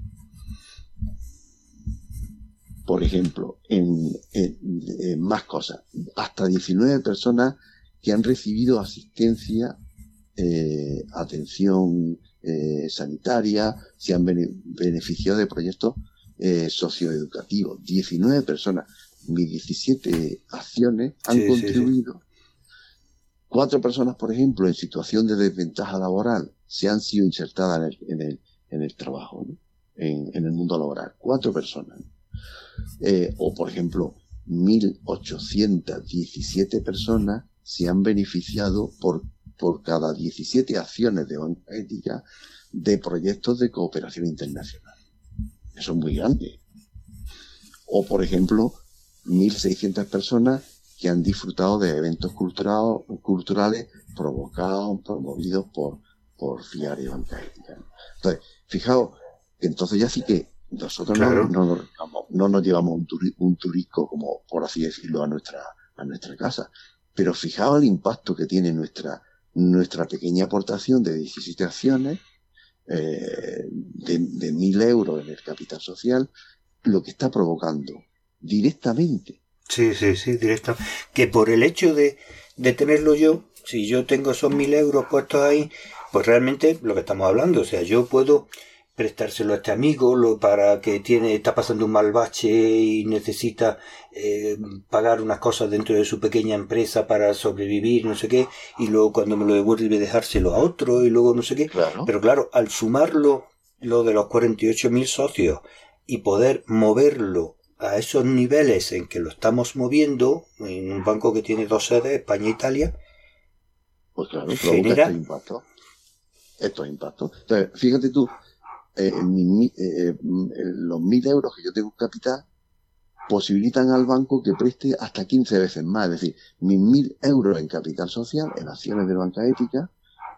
Por ejemplo, en más cosas, hasta 19 personas que han recibido asistencia, atención sanitaria, se han beneficiado de proyectos socioeducativos. 19 personas. Mis 17 acciones han contribuido. 4 personas, por ejemplo, en situación de desventaja laboral, se han sido insertadas en el trabajo, ¿no? en el mundo laboral. 4 personas. O, por ejemplo, 1.817 personas se han beneficiado por cada 17 acciones de banca ética de proyectos de cooperación internacional. Eso es muy grande. O, por ejemplo, 1.600 personas que han disfrutado de eventos culturales promovidos por FIARE y banca ética. Entonces, fijaos que entonces ya sí que nosotros claro. no nos llevamos un turismo, como por así decirlo, a nuestra casa. Pero fijaos el impacto que tiene nuestra pequeña aportación de 17 acciones, de 1.000 euros en el capital social, lo que está provocando directamente. Sí, directo. Que por el hecho de tenerlo yo, si yo tengo esos 1.000 euros puestos ahí, pues realmente lo que estamos hablando, o sea, yo puedo prestárselo a este amigo para que está pasando un mal bache y necesita pagar unas cosas dentro de su pequeña empresa para sobrevivir, no sé qué, y luego cuando me lo devuelve dejárselo a otro y luego no sé qué. Claro. Pero claro, al sumarlo lo de los 48.000 socios y poder moverlo a esos niveles en que lo estamos moviendo, en un banco que tiene 2 sedes, España e Italia, pues claro, genera estos impactos. Entonces, fíjate tú, los 1.000 euros que yo tengo en capital posibilitan al banco que preste hasta 15 veces más. Es decir, mis 1.000 euros en capital social, en acciones de banca ética,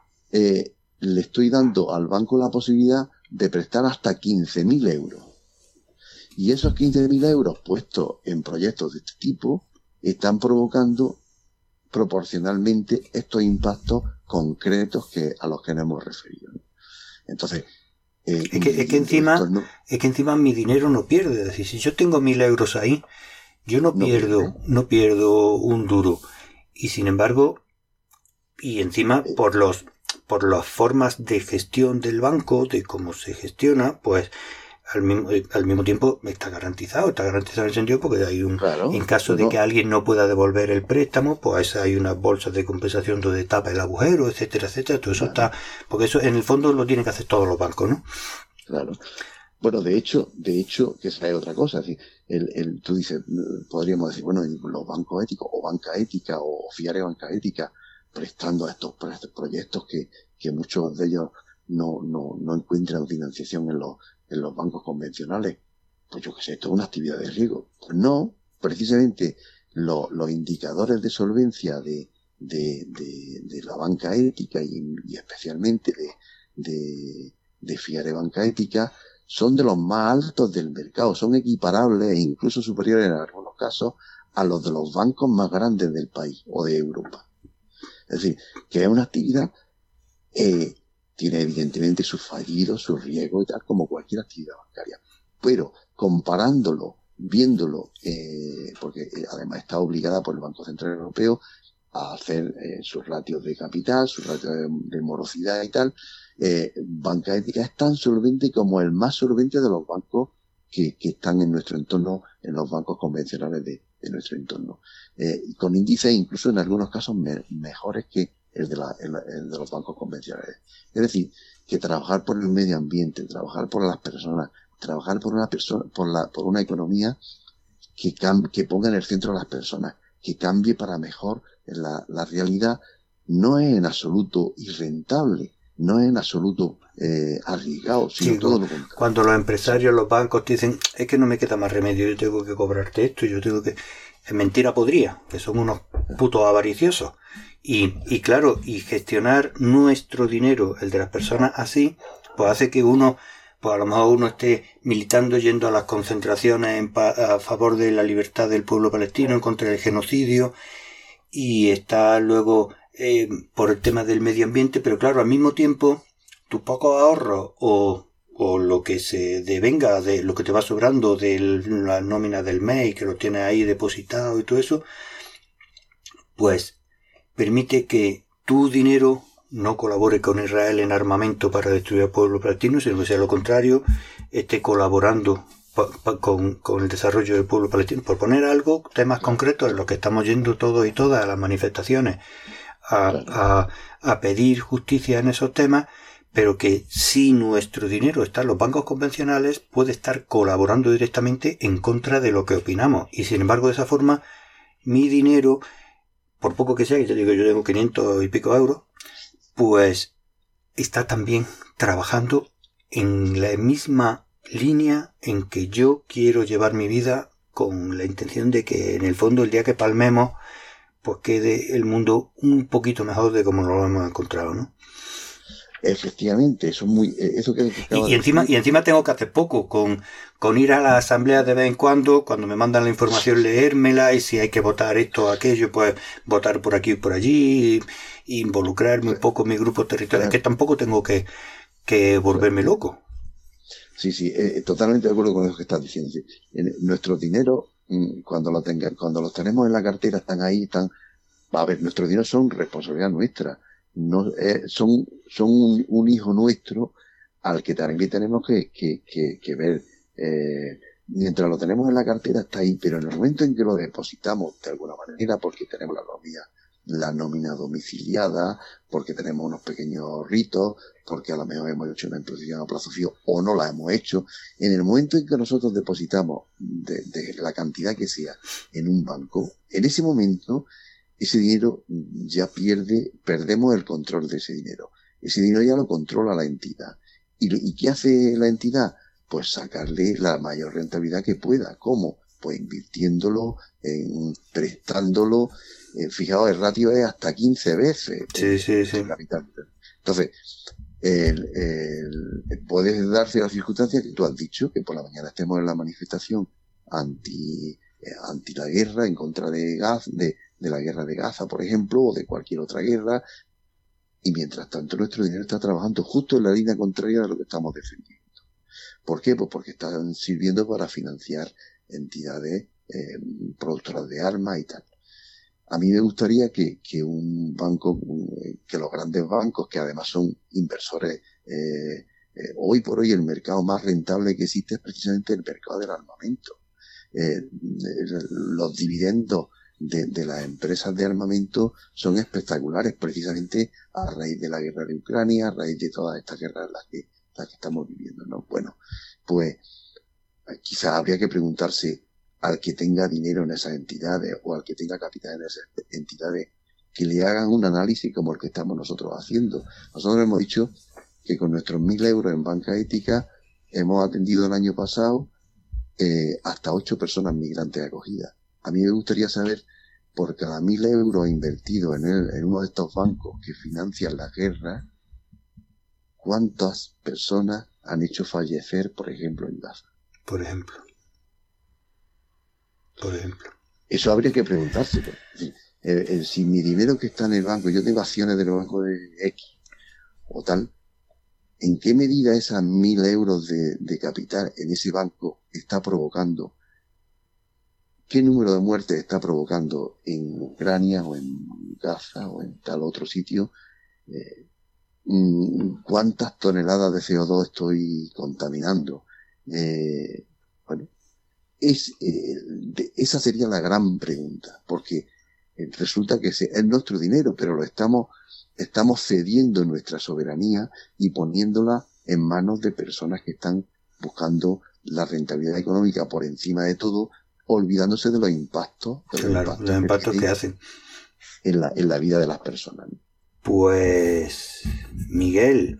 le estoy dando al banco la posibilidad de prestar hasta 15.000 euros. Y esos 15.000 euros puestos en proyectos de este tipo están provocando proporcionalmente estos impactos concretos a los que nos hemos referido. Entonces, es que encima mi dinero no pierde. Es decir, si yo tengo 1.000 euros ahí, yo no pierdo un duro. Y sin embargo, y encima por las formas de gestión del banco, de cómo se gestiona, pues al mismo tiempo está garantizado en el sentido porque hay en caso de que alguien no pueda devolver el préstamo, pues hay unas bolsas de compensación donde tapa el agujero, etcétera, todo eso está, porque eso en el fondo lo tienen que hacer todos los bancos, ¿no? Claro. Bueno, de hecho, que esa es otra cosa. Es decir, tú dices, podríamos decir, bueno, los bancos éticos o banca ética o FIARE banca ética prestando a estos proyectos que muchos de ellos no encuentran financiación en los bancos convencionales. Pues yo qué sé, esto es una actividad de riesgo. Pues no, precisamente los indicadores de solvencia de la banca ética y especialmente de FIARE banca ética son de los más altos del mercado, son equiparables e incluso superiores en algunos casos a los de los bancos más grandes del país o de Europa. Es decir, que es una actividad tiene evidentemente sus fallidos, sus riesgos y tal, como cualquier actividad bancaria. Pero comparándolo, viéndolo, porque además está obligada por el Banco Central Europeo a hacer sus ratios de capital, sus ratios de morosidad y tal, banca ética es tan solvente como el más solvente de los bancos que están en nuestro entorno, en los bancos convencionales de nuestro entorno. Con índices incluso en algunos casos mejores que el de los bancos convencionales. Es decir, que trabajar por el medio ambiente, trabajar por las personas, trabajar por una economía que ponga en el centro a las personas, que cambie para mejor la realidad, no es en absoluto irrentable, no es en absoluto arriesgado, sino todo lo contrario. Cuando los empresarios, los bancos te dicen, es que no me queda más remedio, yo tengo que cobrarte esto, yo tengo que... Es mentira podría, que son unos putos avariciosos. Y claro, y gestionar nuestro dinero, el de las personas así, pues hace que uno pues a lo mejor uno esté militando, yendo a las concentraciones a favor de la libertad del pueblo palestino, en contra del genocidio, y está luego por el tema del medio ambiente, pero claro, al mismo tiempo tus pocos ahorros o lo que se devenga de lo que te va sobrando de la nómina del mes y que lo tienes ahí depositado y todo eso, pues permite que tu dinero no colabore con Israel en armamento para destruir al pueblo palestino, sino que sea lo contrario, esté colaborando con el desarrollo del pueblo palestino. Por poner algo, temas concretos en los que estamos yendo todos y todas a las manifestaciones a pedir justicia en esos temas, pero que si nuestro dinero está en los bancos convencionales, puede estar colaborando directamente en contra de lo que opinamos. Y sin embargo, de esa forma, mi dinero, por poco que sea, que te digo, yo tengo 500 y pico euros, pues está también trabajando en la misma línea en que yo quiero llevar mi vida, con la intención de que en el fondo el día que palmemos pues quede el mundo un poquito mejor de como lo hemos encontrado, ¿no? Efectivamente, eso es muy eso que y encima tengo que hacer poco con ir a la asamblea de vez en cuando me mandan la información, leérmela, y si hay que votar esto o aquello, pues votar por aquí y por allí, y involucrarme un poco en mi grupo territorial, que tampoco tengo que volverme loco. Sí, totalmente de acuerdo con lo que estás diciendo. Sí. Nuestro dinero, cuando los tenemos en la cartera, están ahí, a ver, nuestros dineros son responsabilidad nuestra. No, son un hijo nuestro al que también tenemos que ver. Mientras lo tenemos en la cartera está ahí, pero en el momento en que lo depositamos de alguna manera, porque tenemos la nómina domiciliada, porque tenemos unos pequeños ritos, porque a lo mejor hemos hecho una imposición a plazo fijo o no la hemos hecho, en el momento en que nosotros depositamos de la cantidad que sea en un banco, en ese momento ese dinero ya perdemos el control de ese dinero. Ese dinero ya lo controla la entidad. ¿Y qué hace la entidad? Pues sacarle la mayor rentabilidad que pueda. ¿Cómo? Pues invirtiéndolo, prestándolo. Fijaos, el ratio es hasta 15 veces. Sí. Capital. Entonces, puede darse la circunstancia que tú has dicho, que por la mañana estemos en la manifestación anti la guerra, en contra de la guerra de Gaza, por ejemplo, o de cualquier otra guerra, y mientras tanto nuestro dinero está trabajando justo en la línea contraria de lo que estamos defendiendo. ¿Por qué? Pues porque están sirviendo para financiar entidades productoras de armas y tal. A mí me gustaría que un banco, que los grandes bancos, que además son inversores, hoy por hoy el mercado más rentable que existe es precisamente el mercado del armamento. Los dividendos de las empresas de armamento son espectaculares, precisamente a raíz de la guerra de Ucrania, a raíz de todas estas guerras las que estamos viviendo, ¿no? Bueno, pues quizás habría que preguntarse al que tenga dinero en esas entidades o al que tenga capital en esas entidades, que le hagan un análisis como el que estamos nosotros haciendo. Nosotros hemos dicho que con nuestros 1.000 euros en banca ética hemos atendido el año pasado hasta 8 personas migrantes acogidas. A mí me gustaría saber, por cada 1.000 euros invertidos en uno de estos bancos que financian la guerra, ¿cuántas personas han hecho fallecer, por ejemplo, en Gaza? Por ejemplo. Eso habría que preguntarse. Si mi dinero que está en el banco, yo tengo acciones del banco de X o tal, ¿en qué medida esas 1.000 euros de capital en ese banco está provocando? ¿Qué número de muertes está provocando en Ucrania o en Gaza o en tal otro sitio? ¿Cuántas toneladas de CO2 estoy contaminando? Bueno, esa sería la gran pregunta, porque resulta que es nuestro dinero, pero lo estamos cediendo nuestra soberanía y poniéndola en manos de personas que están buscando la rentabilidad económica por encima de todo, olvidándose de los impactos, los impactos que hacen en la vida de las personas. Pues, Miguel,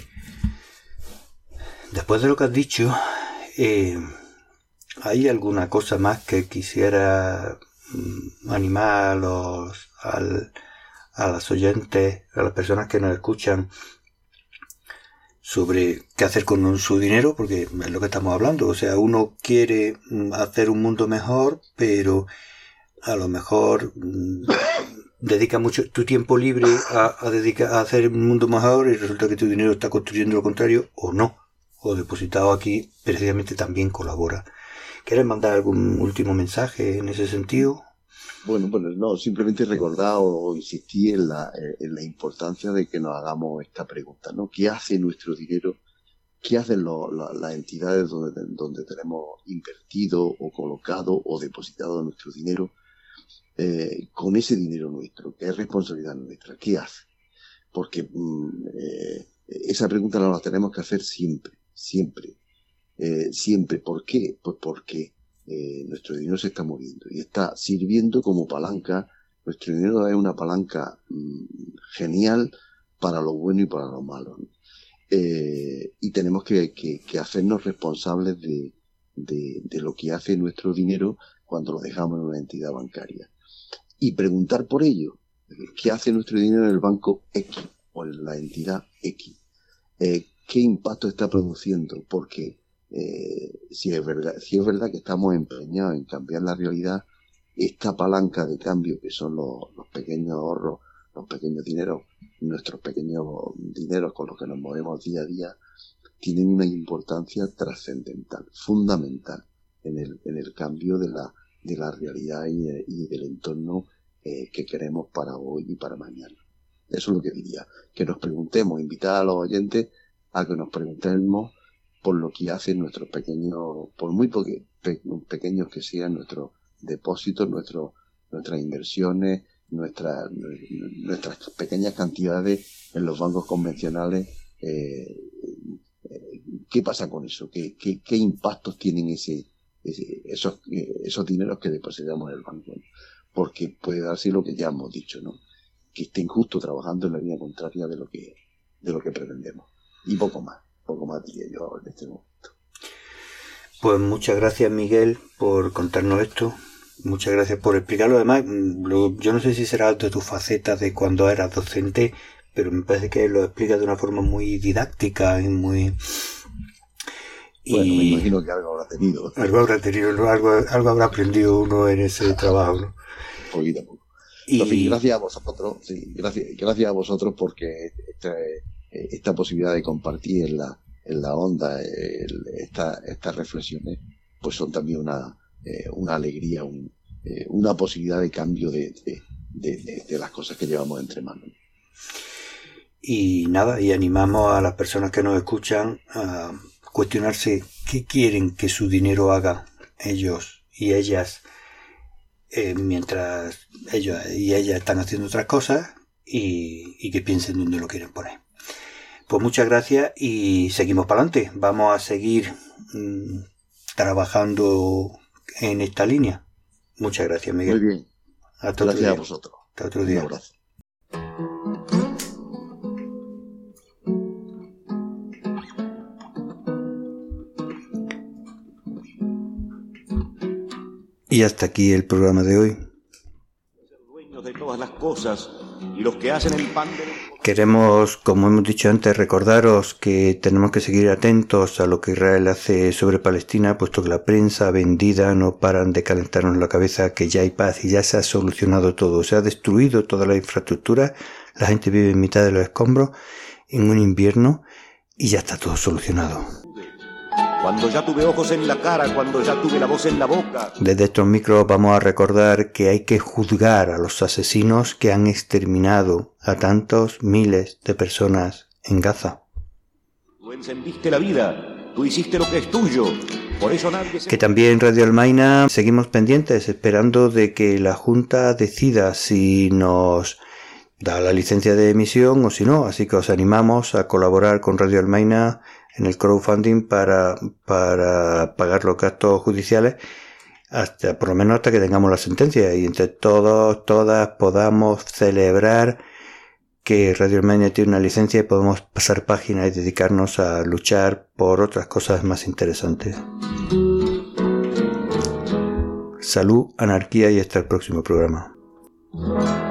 después de lo que has dicho, ¿hay alguna cosa más que quisiera animar a los oyentes, a las personas que nos escuchan, sobre qué hacer con su dinero, porque es lo que estamos hablando. O sea, uno quiere hacer un mundo mejor, pero a lo mejor dedica mucho tu tiempo libre a hacer un mundo mejor y resulta que tu dinero está construyendo lo contrario, o no, o depositado aquí precisamente también colabora. ¿Quieres mandar algún último mensaje en ese sentido? Bueno, no, simplemente recordar o insistir en la importancia de que nos hagamos esta pregunta, ¿no? ¿Qué hace nuestro dinero? ¿Qué hacen las entidades donde tenemos invertido o colocado o depositado nuestro dinero con ese dinero nuestro? Que es responsabilidad nuestra. ¿Qué hace? Porque esa pregunta nos la tenemos que hacer siempre. ¿Por qué? Pues porque nuestro dinero se está moviendo y está sirviendo como palanca. Nuestro dinero es una palanca genial para lo bueno y para lo malo, ¿no? Y tenemos que hacernos responsables de lo que hace nuestro dinero cuando lo dejamos en una entidad bancaria y preguntar por ello. ¿Qué hace nuestro dinero en el banco X o en la entidad X? ¿Qué impacto está produciendo? Porque si es verdad que estamos empeñados en cambiar la realidad, esta palanca de cambio que son los pequeños ahorros, los pequeños dineros, nuestros pequeños dineros con los que nos movemos día a día, tienen una importancia trascendental, fundamental en el cambio de la realidad y del entorno que queremos para hoy y para mañana. Eso es lo que diría, que nos preguntemos, invitar a los oyentes a que nos preguntemos por lo que hacen nuestros pequeños, por muy pequeños que sean nuestros depósitos, nuestras inversiones, nuestras pequeñas cantidades en los bancos convencionales. ¿Qué pasa con eso? ¿Qué impactos tienen esos dineros que depositamos en el banco? Porque puede darse lo que ya hemos dicho, ¿no? Que estén justo trabajando en la línea contraria de lo que pretendemos. Y poco más diría yo en este momento. Pues muchas gracias, Miguel, por contarnos esto. Muchas gracias por explicarlo. Además, yo no sé si será de tu faceta de cuando eras docente, pero me parece que lo explicas de una forma muy didáctica y muy... Bueno, me imagino que algo habrá tenido. Algo habrá aprendido uno en ese trabajo, ¿no? Poquito a poco. Entonces, gracias a vosotros, gracias a vosotros porque esta posibilidad de compartir en la onda estas reflexiones, pues son también una alegría, una posibilidad de cambio de las cosas que llevamos entre manos. Y nada, y animamos a las personas que nos escuchan a cuestionarse qué quieren que su dinero haga ellos y ellas mientras ellos y ellas están haciendo otras cosas y que piensen dónde lo quieren poner. Pues muchas gracias y seguimos para adelante. Vamos a seguir trabajando en esta línea. Muchas gracias, Miguel. Muy bien. Gracias a vosotros. Hasta otro día. Un abrazo. Y hasta aquí el programa de hoy. De todas las cosas y los que hacen el pan Queremos, como hemos dicho antes, recordaros que tenemos que seguir atentos a lo que Israel hace sobre Palestina, puesto que la prensa vendida no paran de calentarnos la cabeza que ya hay paz y ya se ha solucionado todo. Se ha destruido toda la infraestructura, la gente vive en mitad de los escombros en un invierno y ya está todo solucionado. Cuando ya tuve ojos en la cara, cuando ya tuve la voz en la boca. Desde estos micros vamos a recordar que hay que juzgar a los asesinos que han exterminado a tantos miles de personas en Gaza. Tú encendiste la vida, tú hiciste lo que es tuyo, por eso nadie se... Que también en Radio Almaina seguimos pendientes, esperando de que la Junta decida si nos da la licencia de emisión o si no, así que os animamos a colaborar con Radio Almaina en el crowdfunding para pagar los gastos judiciales hasta por lo menos hasta que tengamos la sentencia y entre todas podamos celebrar que Radio Almaina tiene una licencia y podemos pasar página y dedicarnos a luchar por otras cosas más interesantes. Salud, anarquía y hasta el próximo programa.